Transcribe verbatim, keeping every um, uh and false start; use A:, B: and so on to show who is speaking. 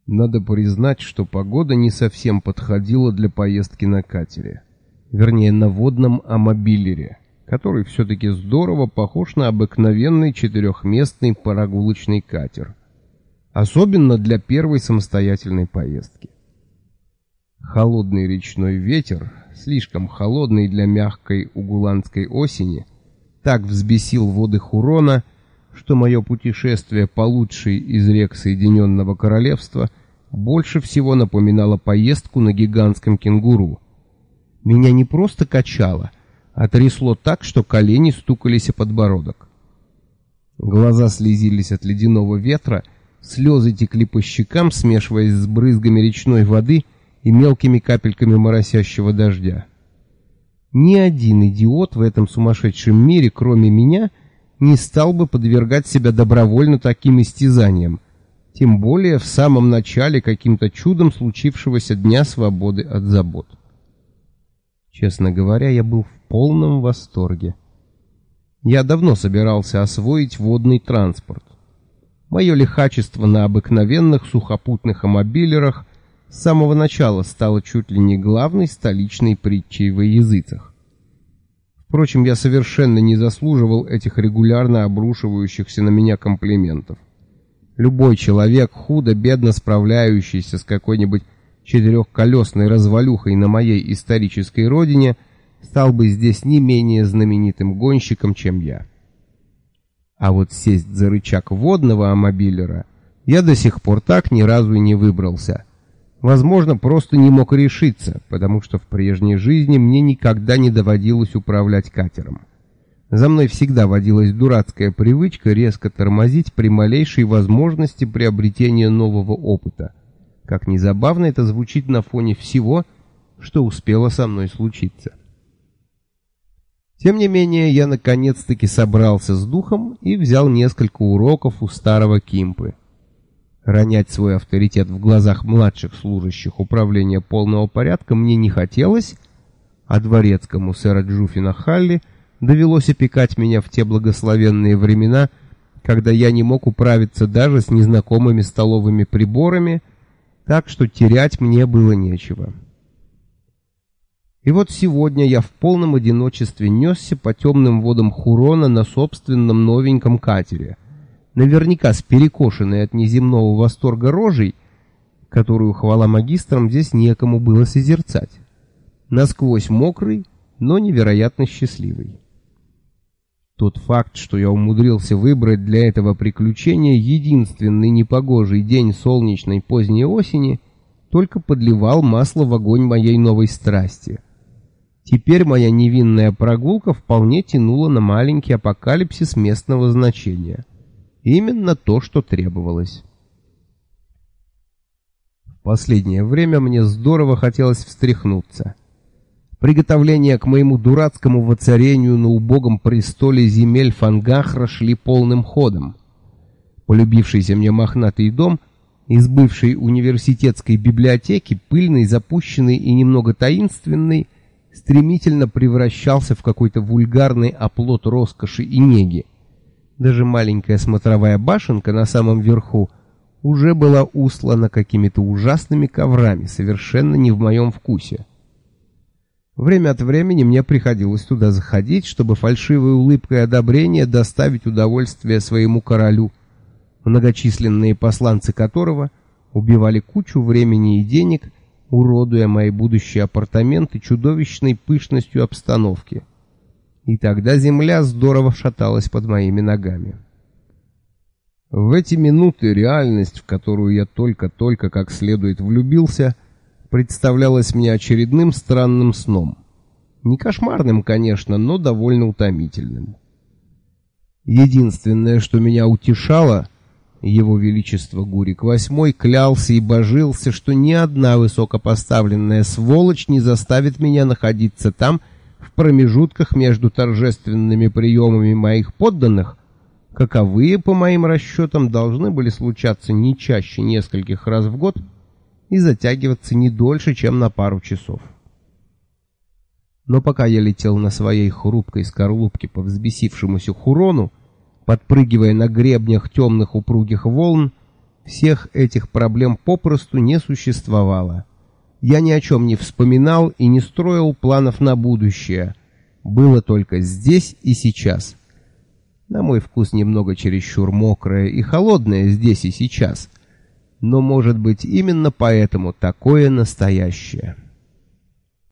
A: Надо признать, что погода не совсем подходила для поездки на катере. Вернее, на водном амобилере, который все-таки здорово похож на обыкновенный четырехместный прогулочный катер. Особенно для первой самостоятельной поездки. Холодный речной ветер, слишком холодный для мягкой угуланской осени, так взбесил воды Хурона, что мое путешествие по лучшей из рек Соединенного Королевства больше всего напоминало поездку на гигантском кенгуру. Меня не просто качало, а трясло так, что колени стукались о подбородок. Глаза слезились от ледяного ветра, слезы текли по щекам, смешиваясь с брызгами речной воды и мелкими капельками моросящего дождя. Ни один идиот в этом сумасшедшем мире, кроме меня, не стал бы подвергать себя добровольно таким истязаниям, тем более в самом начале каким-то чудом случившегося дня свободы от забот. Честно говоря, я был в полном восторге. Я давно собирался освоить водный транспорт. Мое лихачество на обыкновенных сухопутных амобилерах с самого начала стало чуть ли не главной столичной притчей во языцах. Впрочем, я совершенно не заслуживал этих регулярно обрушивающихся на меня комплиментов. Любой человек, худо-бедно справляющийся с какой-нибудь четырехколесной развалюхой на моей исторической родине, стал бы здесь не менее знаменитым гонщиком, чем я. А вот сесть за рычаг водного амобилера я до сих пор так ни разу и не выбрался. Возможно, просто не мог решиться, потому что в прежней жизни мне никогда не доводилось управлять катером. За мной всегда водилась дурацкая привычка резко тормозить при малейшей возможности приобретения нового опыта. Как ни забавно это звучит на фоне всего, что успело со мной случиться. Тем не менее, я наконец-таки собрался с духом и взял несколько уроков у старого Кимпы. Ронять свой авторитет в глазах младших служащих управления полного порядка мне не хотелось, а дворецкому сэра Джуффина Халли довелось опекать меня в те благословенные времена, когда я не мог управиться даже с незнакомыми столовыми приборами, так что терять мне было нечего. И вот сегодня я в полном одиночестве несся по темным водам Хурона на собственном новеньком катере, наверняка с перекошенной от неземного восторга рожей, которую, хвала магистрам, здесь некому было созерцать, насквозь мокрый, но невероятно счастливый. Тот факт, что я умудрился выбрать для этого приключения единственный непогожий день солнечной поздней осени, только подливал масло в огонь моей новой страсти. Теперь моя невинная прогулка вполне тянула на маленький апокалипсис местного значения. Именно то, что требовалось. В последнее время мне здорово хотелось встряхнуться. Приготовления к моему дурацкому воцарению на убогом престоле земель Фангахра шли полным ходом. Полюбившийся мне мохнатый дом из бывшей университетской библиотеки, пыльный, запущенный и немного таинственный, стремительно превращался в какой-то вульгарный оплот роскоши и неги. Даже маленькая смотровая башенка на самом верху уже была устлана какими-то ужасными коврами, совершенно не в моем вкусе. Время от времени мне приходилось туда заходить, чтобы фальшивой улыбкой одобрения доставить удовольствие своему королю, многочисленные посланцы которого убивали кучу времени и денег, уродуя мои будущие апартаменты чудовищной пышностью обстановки. И тогда земля здорово шаталась под моими ногами. В эти минуты реальность, в которую я только-только как следует влюбился, представлялась мне очередным странным сном. Не кошмарным, конечно, но довольно утомительным. Единственное, что меня утешало, его величество Гурик восьмой клялся и божился, что ни одна высокопоставленная сволочь не заставит меня находиться там в промежутках между торжественными приемами моих подданных, каковые, по моим расчетам, должны были случаться не чаще нескольких раз в год и затягиваться не дольше, чем на пару часов. Но пока я летел на своей хрупкой скорлупке по взбесившемуся Хурону, подпрыгивая на гребнях темных упругих волн, Всех этих проблем попросту не существовало. Я ни о чем не вспоминал и не строил планов на будущее. Было только здесь и сейчас. На мой вкус немного чересчур мокрое и холодное здесь и сейчас. Но, может быть, именно поэтому такое настоящее.